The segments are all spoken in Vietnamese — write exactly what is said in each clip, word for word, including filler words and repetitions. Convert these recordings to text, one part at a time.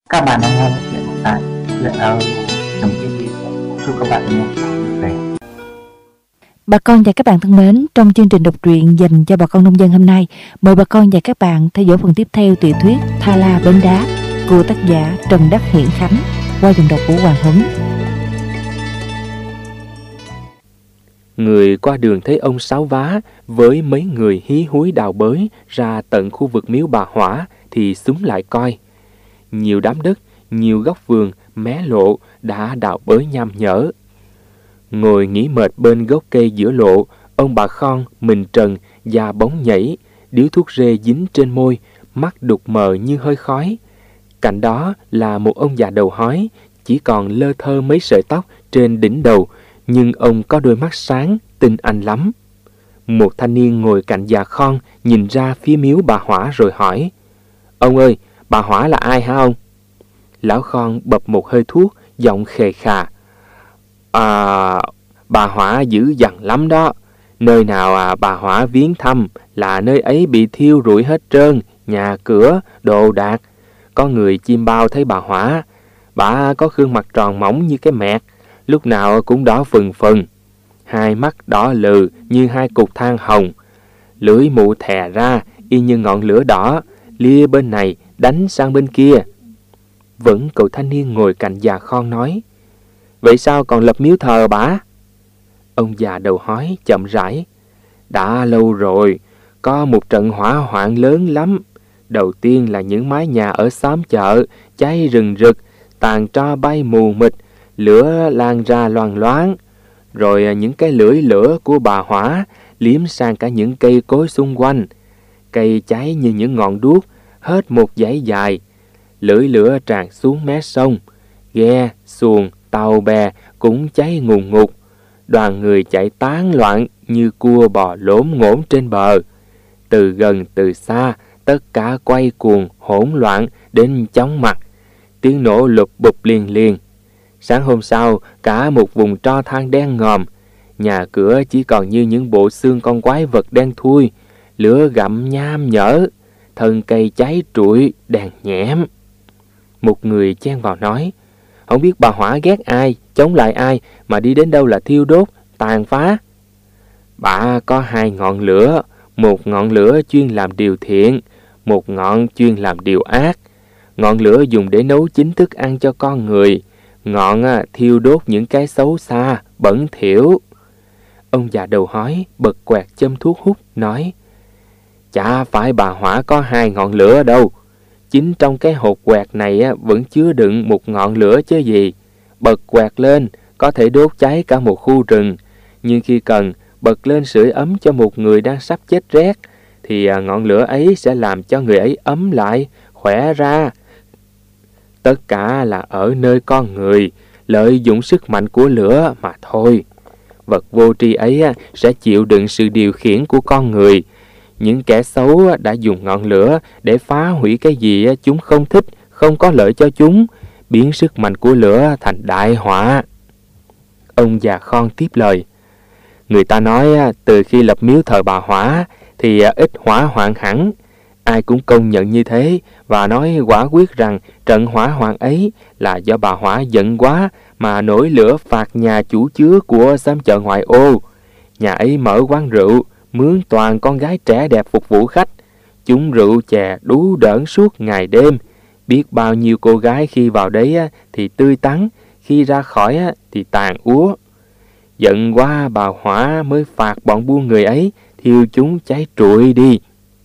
Các bạn đang nghe chuyện tại chuyện audio trong T V. Chúc các bạn nghe vui vẻ. Bà con và các bạn thân mến, trong chương trình đọc truyện dành cho bà con nông dân hôm nay, mời bà con và các bạn theo dõi phần tiếp theo tiểu thuyết Tha La Bến Đá của tác giả Trần Đắc Hiển Khánh qua giọng đọc của Hoàng Huấn. Người qua đường thấy ông Sáu Vá với mấy người hí húi đào bới ra tận khu vực miếu bà Hỏa thì xúm lại coi. Nhiều đám đất, nhiều góc vườn, mé lộ đã đào bới nham nhở. Ngồi nghỉ mệt bên gốc cây giữa lộ, ông bà Khon, mình trần, da bóng nhảy, điếu thuốc rê dính trên môi, mắt đục mờ như hơi khói. Cạnh đó là một ông già đầu hói, chỉ còn lơ thơ mấy sợi tóc trên đỉnh đầu, nhưng ông có đôi mắt sáng, tinh anh lắm. Một thanh niên ngồi cạnh già Khon nhìn ra phía miếu bà Hỏa rồi hỏi: "Ông ơi, bà Hỏa là ai hả ông?" Lão Khon bập một hơi thuốc, giọng khề khà: "À, bà Hỏa dữ dằn lắm đó. Nơi nào à, bà Hỏa viếng thăm là nơi ấy bị thiêu rụi hết trơn, nhà cửa, đồ đạc. Có người chim bao thấy bà Hỏa. Bà có gương mặt tròn mỏng như cái mẹt, lúc nào cũng đỏ phừng phừng. Hai mắt đỏ lừ như hai cục than hồng. Lưỡi mụ thè ra y như ngọn lửa đỏ, lia bên này đánh sang bên kia." Vẫn cậu thanh niên ngồi cạnh già Khon nói: "Vậy sao còn lập miếu thờ bả?" Ông già đầu hói chậm rãi: "Đã lâu rồi, có một trận hỏa hoạn lớn lắm. Đầu tiên là những mái nhà ở xóm chợ cháy rừng rực, tàn tro bay mù mịt, lửa lan ra loang loáng. Rồi những cái lưỡi lửa của bà Hỏa liếm sang cả những cây cối xung quanh. Cây cháy như những ngọn đuốc, hết một dãy dài. Lưỡi lửa tràn xuống mé sông, ghe, xuồng, tàu bè cũng cháy ngùn ngụt. Đoàn người chạy tán loạn như cua bò lổm ngổm trên bờ. Từ gần từ xa, tất cả quay cuồng hỗn loạn đến chóng mặt. Tiếng nổ lụp bụp liền liền. Sáng hôm sau, cả một vùng tro than đen ngòm. Nhà cửa chỉ còn như những bộ xương con quái vật đen thui. Lửa gặm nham nhở, thân cây cháy trụi, đèn nhẽm." Một người chen vào nói: "Không biết bà Hỏa ghét ai, chống lại ai mà đi đến đâu là thiêu đốt, tàn phá." "Bà có hai ngọn lửa, một ngọn lửa chuyên làm điều thiện, một ngọn chuyên làm điều ác. Ngọn lửa dùng để nấu chín thức ăn cho con người, ngọn à, thiêu đốt những cái xấu xa, bẩn thỉu." Ông già đầu hói bật quẹt châm thuốc hút nói: "Chả phải bà Hỏa có hai ngọn lửa đâu. Chính trong cái hột quẹt này á, vẫn chứa đựng một ngọn lửa chứ gì. Bật quẹt lên có thể đốt cháy cả một khu rừng, nhưng khi cần bật lên sưởi ấm cho một người đang sắp chết rét thì à, ngọn lửa ấy sẽ làm cho người ấy ấm lại, khỏe ra. Tất cả là ở nơi con người lợi dụng sức mạnh của lửa mà thôi. Vật vô tri ấy á, sẽ chịu đựng sự điều khiển của con người. Những kẻ xấu đã dùng ngọn lửa để phá hủy cái gì chúng không thích, không có lợi cho chúng, biến sức mạnh của lửa thành đại họa." Ông già Khon tiếp lời: "Người ta nói từ khi lập miếu thờ bà Hỏa thì ít hỏa hoạn hẳn. Ai cũng công nhận như thế và nói quả quyết rằng trận hỏa hoạn ấy là do bà Hỏa giận quá mà nổi lửa phạt nhà chủ chứa của xóm chợ ngoại ô. Nhà ấy mở quán rượu, mướn toàn con gái trẻ đẹp phục vụ khách. Chúng rượu chè đú đỡn suốt ngày đêm. Biết bao nhiêu cô gái khi vào đấy thì tươi tắn, khi ra khỏi thì tàn úa. Giận quá bà Hỏa mới phạt bọn buôn người ấy thiêu chúng cháy trụi đi.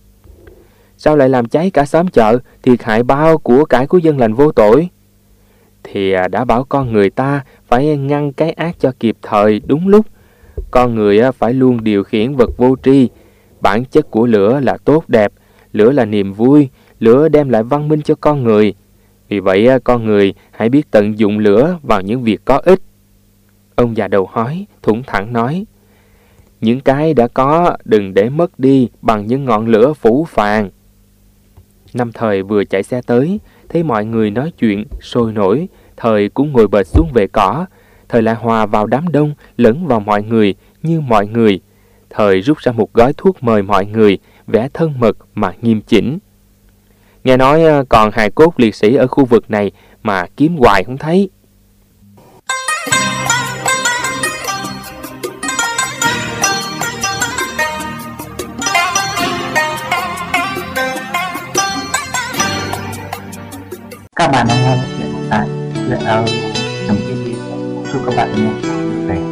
Sao lại làm cháy cả xóm chợ, thiệt hại bao của cải của dân lành vô tội? Thì đã bảo con người ta phải ngăn cái ác cho kịp thời đúng lúc. Con người phải luôn điều khiển vật vô tri. Bản chất của lửa là tốt đẹp, lửa là niềm vui, lửa đem lại văn minh cho con người. Vì vậy con người hãy biết tận dụng lửa vào những việc có ích." Ông già đầu hói thủng thẳng nói: "Những cái đã có đừng để mất đi bằng những ngọn lửa phũ phàng." Năm Thời vừa chạy xe tới, thấy mọi người nói chuyện sôi nổi, Thời cũng ngồi bệt xuống vệ cỏ. Thời lại hòa vào đám đông, lẫn vào mọi người như mọi người. Thời rút ra một gói thuốc mời mọi người, vẽ thân mật mà nghiêm chỉnh. Nghe nói còn hài cốt liệt sĩ ở khu vực này mà kiếm hoài không thấy. Các bạn đang nghe chuyện tại chuyện audio chấm tv. Chúc các bạn nghe vui vẻ.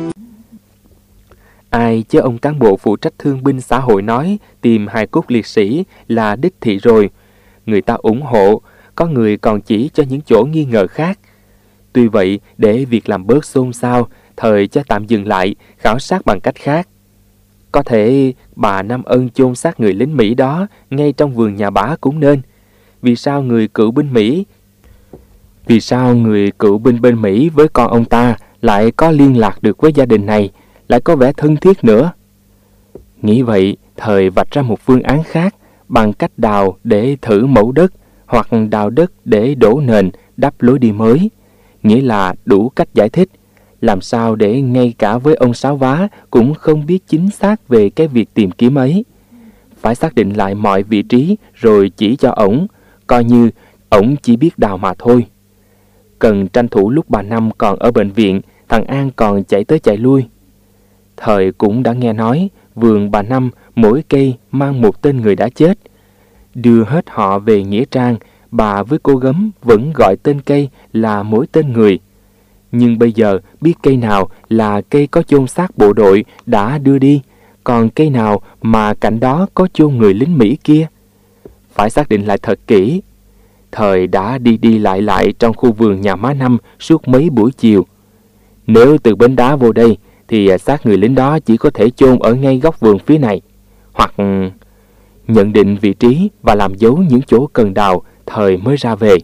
Ai chứ ông cán bộ phụ trách thương binh xã hội nói tìm hài cốt liệt sĩ là đích thị rồi. Người ta ủng hộ, có người còn chỉ cho những chỗ nghi ngờ khác. Tuy vậy, để việc làm bớt xôn xao, thời cho tạm dừng lại, khảo sát bằng cách khác. Có thể bà Nam Ân chôn xác người lính Mỹ đó ngay trong vườn nhà bả cũng nên. Vì sao người cựu binh Mỹ Vì sao người cựu binh bên Mỹ với con ông ta lại có liên lạc được với gia đình này, lại có vẻ thân thiết nữa? Nghĩ vậy, thời vạch ra một phương án khác bằng cách đào để thử mẫu đất hoặc đào đất để đổ nền đắp lối đi mới. Nghĩa là đủ cách giải thích, làm sao để ngay cả với ông Sáu Vá cũng không biết chính xác về cái việc tìm kiếm ấy. Phải xác định lại mọi vị trí rồi chỉ cho ổng, coi như ổng chỉ biết đào mà thôi. Cần tranh thủ lúc bà Năm còn ở bệnh viện, thằng An còn chạy tới chạy lui. Thời cũng đã nghe nói vườn bà Năm mỗi cây mang một tên người đã chết. Đưa hết họ về nghĩa trang, bà với cô Gấm vẫn gọi tên cây là mỗi tên người. Nhưng bây giờ biết cây nào là cây có chôn xác bộ đội đã đưa đi, còn cây nào mà cạnh đó có chôn người lính Mỹ kia. Phải xác định lại thật kỹ. Thời đã đi đi lại lại trong khu vườn nhà má Năm suốt mấy buổi chiều. Nếu từ bến đá vô đây thì xác người lính đó chỉ có thể chôn ở ngay góc vườn phía này. Hoặc nhận định vị trí và làm dấu những chỗ cần đào, thời mới ra về.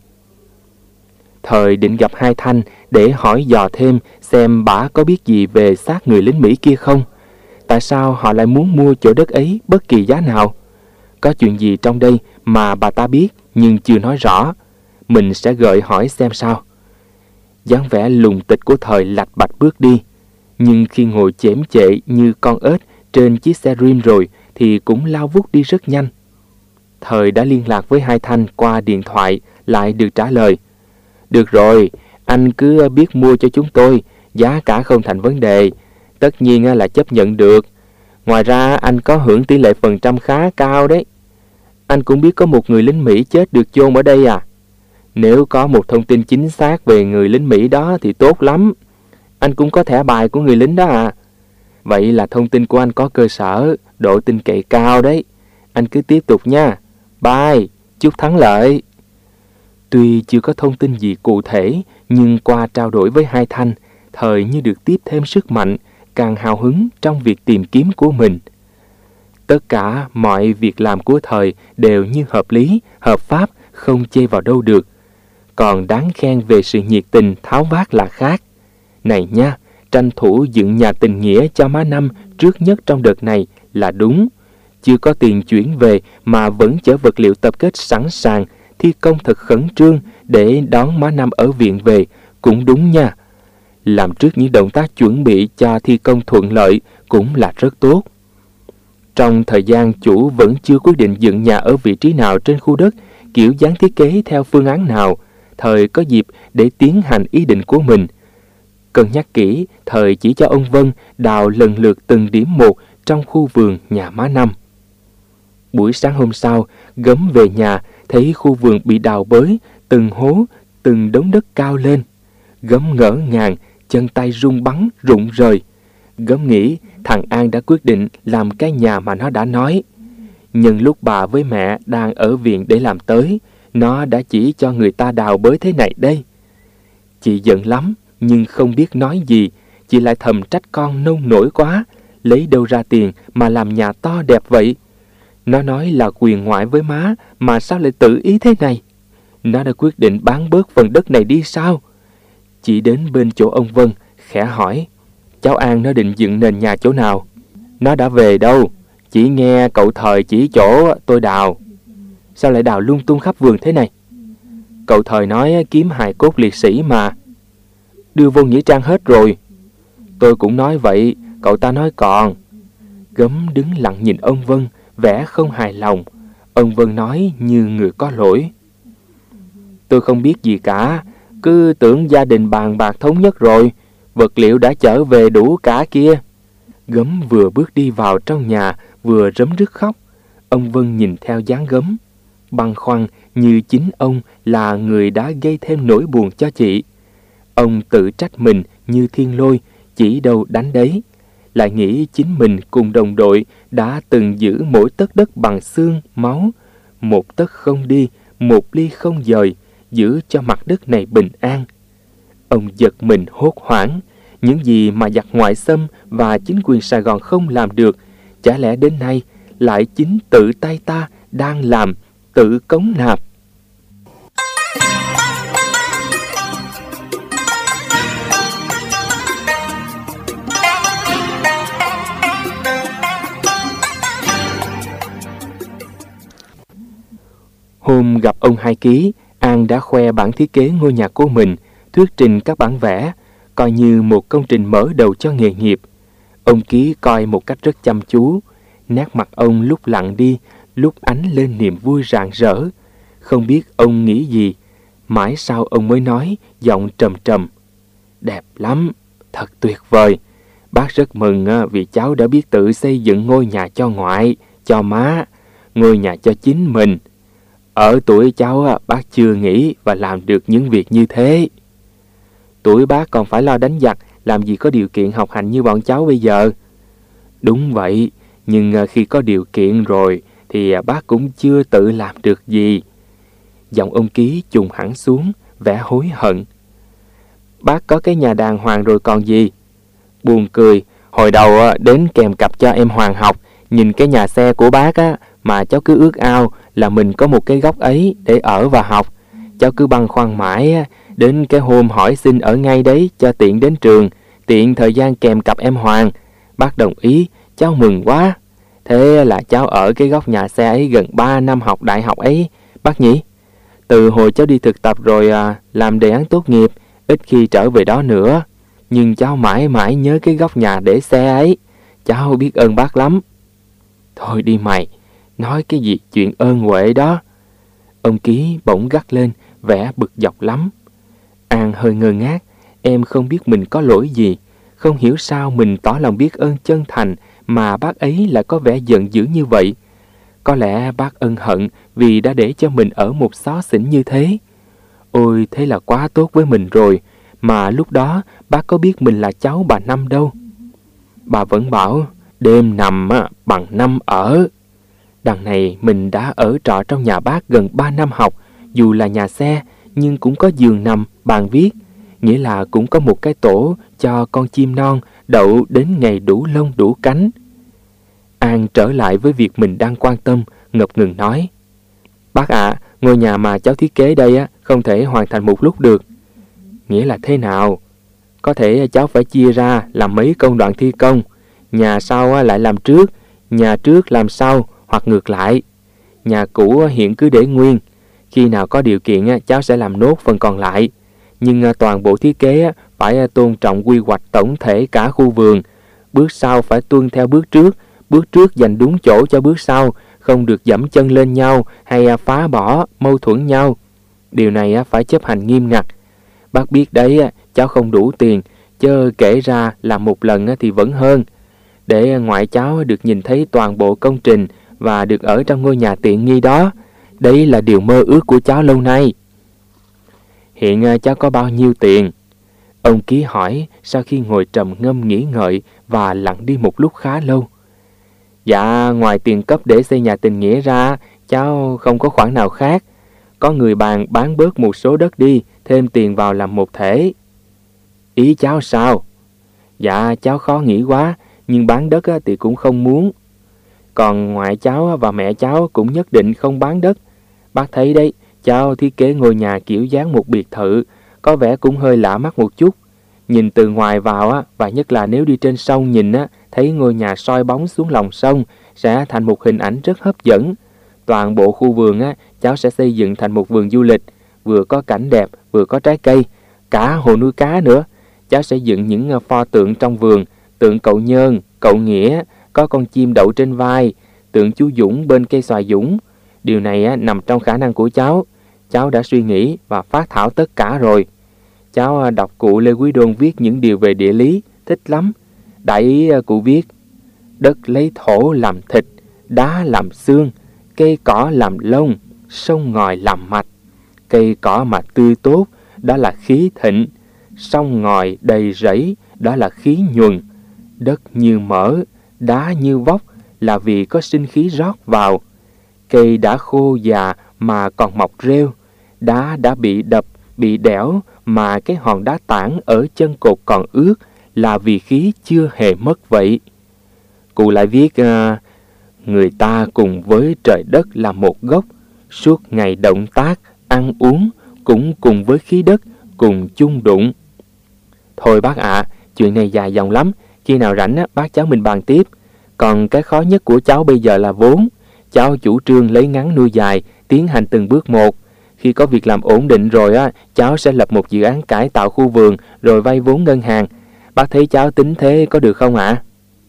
Thời định gặp hai Thanh để hỏi dò thêm xem bả có biết gì về xác người lính Mỹ kia không. Tại sao họ lại muốn mua chỗ đất ấy bất kỳ giá nào? Có chuyện gì trong đây mà bà ta biết nhưng chưa nói rõ. Mình sẽ gợi hỏi xem sao. dáng vẻ lùng tịch của thời lạch bạch bước đi. Nhưng khi ngồi chễm chệ như con ếch trên chiếc xe rim rồi thì cũng lao vút đi rất nhanh. Thời đã liên lạc với hai Thanh qua điện thoại, lại được trả lời: "Được rồi, anh cứ biết mua cho chúng tôi, giá cả không thành vấn đề, tất nhiên là chấp nhận được. Ngoài ra anh có hưởng tỷ lệ phần trăm khá cao đấy. Anh cũng biết có một người lính Mỹ chết được chôn ở đây à? Nếu có một thông tin chính xác về người lính Mỹ đó thì tốt lắm. Anh cũng có thẻ bài của người lính đó à. Vậy là thông tin của anh có cơ sở, độ tin cậy cao đấy. Anh cứ tiếp tục nha. Bye, chúc thắng lợi." Tuy chưa có thông tin gì cụ thể, nhưng qua trao đổi với hai Thanh, Thời như được tiếp thêm sức mạnh, càng hào hứng trong việc tìm kiếm của mình. Tất cả mọi việc làm của Thời đều như hợp lý, hợp pháp, không chê vào đâu được. Còn đáng khen về sự nhiệt tình tháo vát là khác. Này nha, tranh thủ dựng nhà tình nghĩa cho má Năm trước nhất trong đợt này là đúng. Chưa có tiền chuyển về mà vẫn chở vật liệu tập kết sẵn sàng, thi công thật khẩn trương để đón má Năm ở viện về cũng đúng nha. Làm trước những động tác chuẩn bị cho thi công thuận lợi cũng là rất tốt. Trong thời gian chủ vẫn chưa quyết định dựng nhà ở vị trí nào trên khu đất, kiểu dáng thiết kế theo phương án nào, Thời có dịp để tiến hành ý định của mình. Cân nhắc kỹ, Thời chỉ cho ông Vân đào lần lượt từng điểm một trong khu vườn nhà má Năm. Buổi sáng hôm sau, Gấm về nhà thấy khu vườn bị đào bới, từng hố, từng đống đất cao lên. Gấm ngỡ ngàng, chân tay run bắn, rụng rời. Gấm nghĩ thằng An đã quyết định làm cái nhà mà nó đã nói. Nhưng lúc bà với mẹ đang ở viện để làm tới, nó đã chỉ cho người ta đào bới thế này đây. Chị giận lắm, nhưng không biết nói gì. Chị lại thầm trách con nông nổi quá, lấy đâu ra tiền mà làm nhà to đẹp vậy. Nó nói là quyền ngoại với má, mà sao lại tự ý thế này? Nó đã quyết định bán bớt phần đất này đi sao? Chị đến bên chỗ ông Vân, khẽ hỏi: "Cháu An nó định dựng nền nhà chỗ nào?" "Nó đã về đâu, chỉ nghe cậu Thời chỉ chỗ tôi đào." "Sao lại đào lung tung khắp vườn thế này?" "Cậu Thời nói kiếm hài cốt liệt sĩ mà." "Đưa vô nghĩa trang hết rồi." "Tôi cũng nói vậy, cậu ta nói còn." Gấm đứng lặng nhìn ông Vân, vẻ không hài lòng. Ông Vân nói như người có lỗi: Tôi không biết gì cả, cứ tưởng gia đình bàn bạc thống nhất rồi, vật liệu đã chở về đủ cả kia. Gấm vừa bước đi vào trong nhà, vừa rấm rứt khóc. Ông Vân nhìn theo dáng Gấm, băn khoăn như chính ông là người đã gây thêm nỗi buồn cho chị. Ông tự trách mình như thiên lôi, chỉ đâu đánh đấy. Lại nghĩ chính mình cùng đồng đội đã từng giữ mỗi tấc đất bằng xương, máu. Một tấc không đi, một ly không dời, giữ cho mặt đất này bình an. Ông giật mình hốt hoảng. Những gì mà giặc ngoại xâm và chính quyền Sài Gòn không làm được, chả lẽ đến nay lại chính tự tay ta đang làm, tự cống nạp. Hôm gặp ông Hai Ký, An đã khoe bản thiết kế ngôi nhà của mình, thuyết trình các bản vẽ, coi như một công trình mở đầu cho nghề nghiệp. Ông Ký coi một cách rất chăm chú, nét mặt ông lúc lặng đi, lúc ánh lên niềm vui rạng rỡ. Không biết ông nghĩ gì, mãi sau ông mới nói, giọng trầm trầm: "Đẹp lắm, thật tuyệt vời. Bác rất mừng vì cháu đã biết tự xây dựng ngôi nhà cho ngoại, cho má, ngôi nhà cho chính mình. Ở tuổi cháu, bác chưa nghĩ và làm được những việc như thế. Tuổi bác còn phải lo đánh giặc, làm gì có điều kiện học hành như bọn cháu bây giờ." "Đúng vậy, nhưng khi có điều kiện rồi thì bác cũng chưa tự làm được gì." Giọng ông Ký trùng hẳn xuống, vẻ hối hận. "Bác có cái nhà đàng hoàng rồi còn gì." Buồn cười, hồi đầu đến kèm cặp cho em Hoàng học, nhìn cái nhà xe của bác á, mà cháu cứ ước ao là mình có một cái góc ấy để ở và học. Cháu cứ băn khoăn mãi, đến cái hôm hỏi xin ở ngay đấy cho tiện đến trường, tiện thời gian kèm cặp em Hoàng. Bác đồng ý, cháu mừng quá. Thế là cháu ở cái góc nhà xe ấy gần ba năm học đại học ấy, bác nhỉ? Từ hồi cháu đi thực tập rồi à, làm đề án tốt nghiệp, ít khi trở về đó nữa. Nhưng cháu mãi mãi nhớ cái góc nhà để xe ấy. Cháu biết ơn bác lắm." "Thôi đi mày, nói cái gì chuyện ơn huệ đó." Ông Ký bỗng gắt lên, vẻ bực dọc lắm. An hơi ngơ ngác, em không biết mình có lỗi gì, không hiểu sao mình tỏ lòng biết ơn chân thành mà bác ấy lại có vẻ giận dữ như vậy. Có lẽ bác ân hận vì đã để cho mình ở một xó xỉnh như thế. Ôi, thế là quá tốt với mình rồi, mà lúc đó bác có biết mình là cháu bà Năm đâu. Bà vẫn bảo, đêm nằm bằng năm ở. Đằng này mình đã ở trọ trong nhà bác gần ba năm học, dù là nhà xe nhưng cũng có giường nằm, bàn viết, nghĩa là cũng có một cái tổ cho con chim non đậu đến ngày đủ lông đủ cánh. An trở lại với việc mình đang quan tâm, ngập ngừng nói, bác ạ, à, ngôi nhà mà cháu thiết kế đây á, không thể hoàn thành một lúc được. Nghĩa là thế nào? Có thể cháu phải chia ra làm mấy công đoạn thi công, nhà sau lại làm trước, nhà trước làm sau, hoặc ngược lại. Nhà cũ hiện cứ để nguyên, khi nào có điều kiện cháu sẽ làm nốt phần còn lại. Nhưng toàn bộ thiết kế phải tôn trọng quy hoạch tổng thể cả khu vườn. Bước sau phải tuân theo bước trước, bước trước dành đúng chỗ cho bước sau, không được dẫm chân lên nhau hay phá bỏ, mâu thuẫn nhau. Điều này phải chấp hành nghiêm ngặt. Bác biết đấy, cháu không đủ tiền, chứ kể ra làm một lần thì vẫn hơn. Để ngoại cháu được nhìn thấy toàn bộ công trình và được ở trong ngôi nhà tiện nghi đó. Đấy là điều mơ ước của cháu lâu nay. Hiện cháu có bao nhiêu tiền? Ông Ký hỏi sau khi ngồi trầm ngâm nghĩ ngợi và lặng đi một lúc khá lâu. Dạ, ngoài tiền cấp để xây nhà tình nghĩa ra, cháu không có khoản nào khác. Có người bàn bán bớt một số đất đi, thêm tiền vào làm một thể. Ý cháu sao? Dạ, cháu khó nghĩ quá, nhưng bán đất thì cũng không muốn. Còn ngoại cháu và mẹ cháu cũng nhất định không bán đất. Bác thấy đấy, cháu thiết kế ngôi nhà kiểu dáng một biệt thự, có vẻ cũng hơi lạ mắt một chút. Nhìn từ ngoài vào á, và nhất là nếu đi trên sông nhìn á, thấy ngôi nhà soi bóng xuống lòng sông sẽ thành một hình ảnh rất hấp dẫn. Toàn bộ khu vườn á, cháu sẽ xây dựng thành một vườn du lịch, vừa có cảnh đẹp, vừa có trái cây, cả hồ nuôi cá nữa. Cháu sẽ dựng những pho tượng trong vườn, tượng cậu Nhơn, cậu Nghĩa, có con chim đậu trên vai, tượng chú Dũng bên cây xoài Dũng. Điều này á, nằm trong khả năng của cháu. cháu đã suy nghĩ và phát thảo tất cả rồi. Cháu đọc cụ Lê Quý Đôn viết những điều về địa lý, thích lắm. Đại ý cụ viết: đất lấy thổ làm thịt, đá làm xương, cây cỏ làm lông, sông ngòi làm mạch. Cây cỏ mà tươi tốt, đó là khí thịnh. Sông ngòi đầy rẫy, đó là khí nhuần. Đất như mỡ, đá như vóc, là vì có sinh khí rót vào. Cây đã khô già mà còn mọc rêu, đá đã bị đập, bị đẽo mà cái hòn đá tảng ở chân cột còn ướt, là vì khí chưa hề mất vậy. Cụ lại viết: uh, người ta cùng với trời đất là một gốc, suốt ngày động tác, ăn uống cũng cùng với khí đất, cùng chung đụng. Thôi bác ạ, à, chuyện này dài dòng lắm, khi nào rảnh á, bác cháu mình bàn tiếp. Còn cái khó nhất của cháu bây giờ là vốn. Cháu chủ trương lấy ngắn nuôi dài, tiến hành từng bước một. Khi có việc làm ổn định rồi á, cháu sẽ lập một dự án cải tạo khu vườn rồi vay vốn ngân hàng. Bác thấy cháu tính thế có được không ạ? À?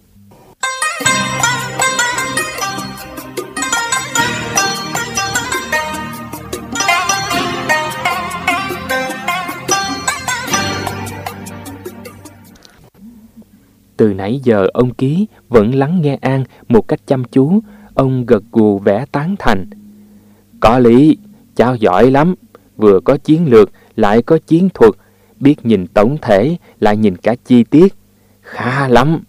Từ nãy giờ ông Ký vẫn lắng nghe An một cách chăm chú. Ông gật gù vẻ tán thành. Có lý, cháu giỏi lắm. Vừa có chiến lược, lại có chiến thuật. Biết nhìn tổng thể, lại nhìn cả chi tiết. Khá lắm.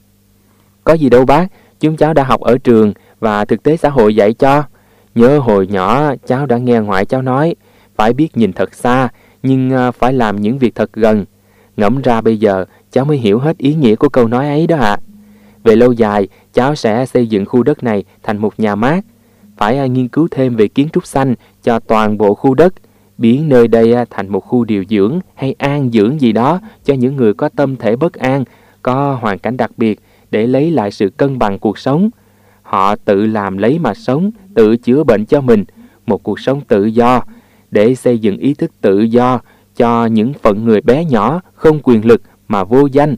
Có gì đâu bác, chúng cháu đã học ở trường và thực tế xã hội dạy cho. Nhớ hồi nhỏ cháu đã nghe ngoại cháu nói, phải biết nhìn thật xa, nhưng phải làm những việc thật gần. Ngẫm ra bây giờ, cháu mới hiểu hết ý nghĩa của câu nói ấy đó ạ. À. Về lâu dài, cháu sẽ xây dựng khu đất này thành một nhà mát. Phải nghiên cứu thêm về kiến trúc xanh cho toàn bộ khu đất, biến nơi đây thành một khu điều dưỡng hay an dưỡng gì đó cho những người có tâm thể bất an, có hoàn cảnh đặc biệt để lấy lại sự cân bằng cuộc sống. Họ tự làm lấy mà sống, tự chữa bệnh cho mình, một cuộc sống tự do, để xây dựng ý thức tự do cho những phận người bé nhỏ, không quyền lực mà vô danh.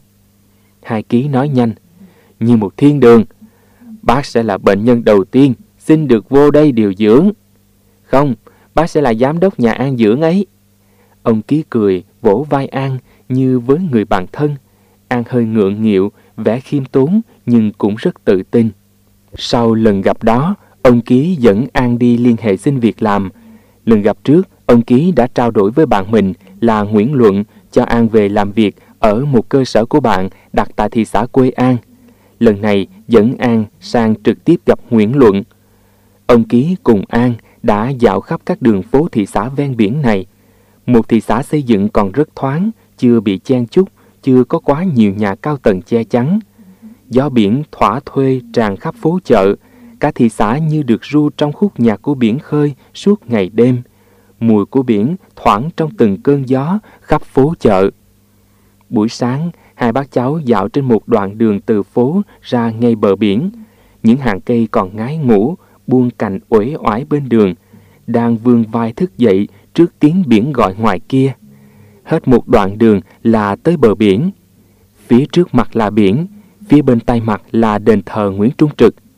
Hai Ký nói nhanh, như một thiên đường. Bác sẽ là bệnh nhân đầu tiên xin được vô đây điều dưỡng. Không, bác sẽ là giám đốc nhà an dưỡng ấy. Ông Ký cười, vỗ vai An như với người bạn thân. An hơi ngượng nghịu, vẻ khiêm tốn nhưng cũng rất tự tin. Sau lần gặp đó, ông Ký dẫn An đi liên hệ xin việc làm. Lần gặp trước, ông Ký đã trao đổi với bạn mình là Nguyễn Luận cho An về làm việc ở một cơ sở của bạn đặt tại thị xã Quế An. Lần này dẫn An sang trực tiếp gặp Nguyễn Luận. Ông Ký cùng An đã dạo khắp các đường phố thị xã ven biển này. Một thị xã xây dựng còn rất thoáng, chưa bị chen chúc, chưa có quá nhiều nhà cao tầng che chắn. Gió biển thỏa thuê tràn khắp phố chợ, cả thị xã như được ru trong khúc nhạc của biển khơi suốt ngày đêm. Mùi của biển thoảng trong từng cơn gió khắp phố chợ. Buổi sáng, hai bác cháu dạo trên một đoạn đường từ phố ra ngay bờ biển. Những hàng cây còn ngái ngủ, buông cành uể oải bên đường, đang vươn vai thức dậy trước tiếng biển gọi ngoài kia. Hết một đoạn đường là tới bờ biển. Phía trước mặt là biển, phía bên tay mặt là đền thờ Nguyễn Trung Trực.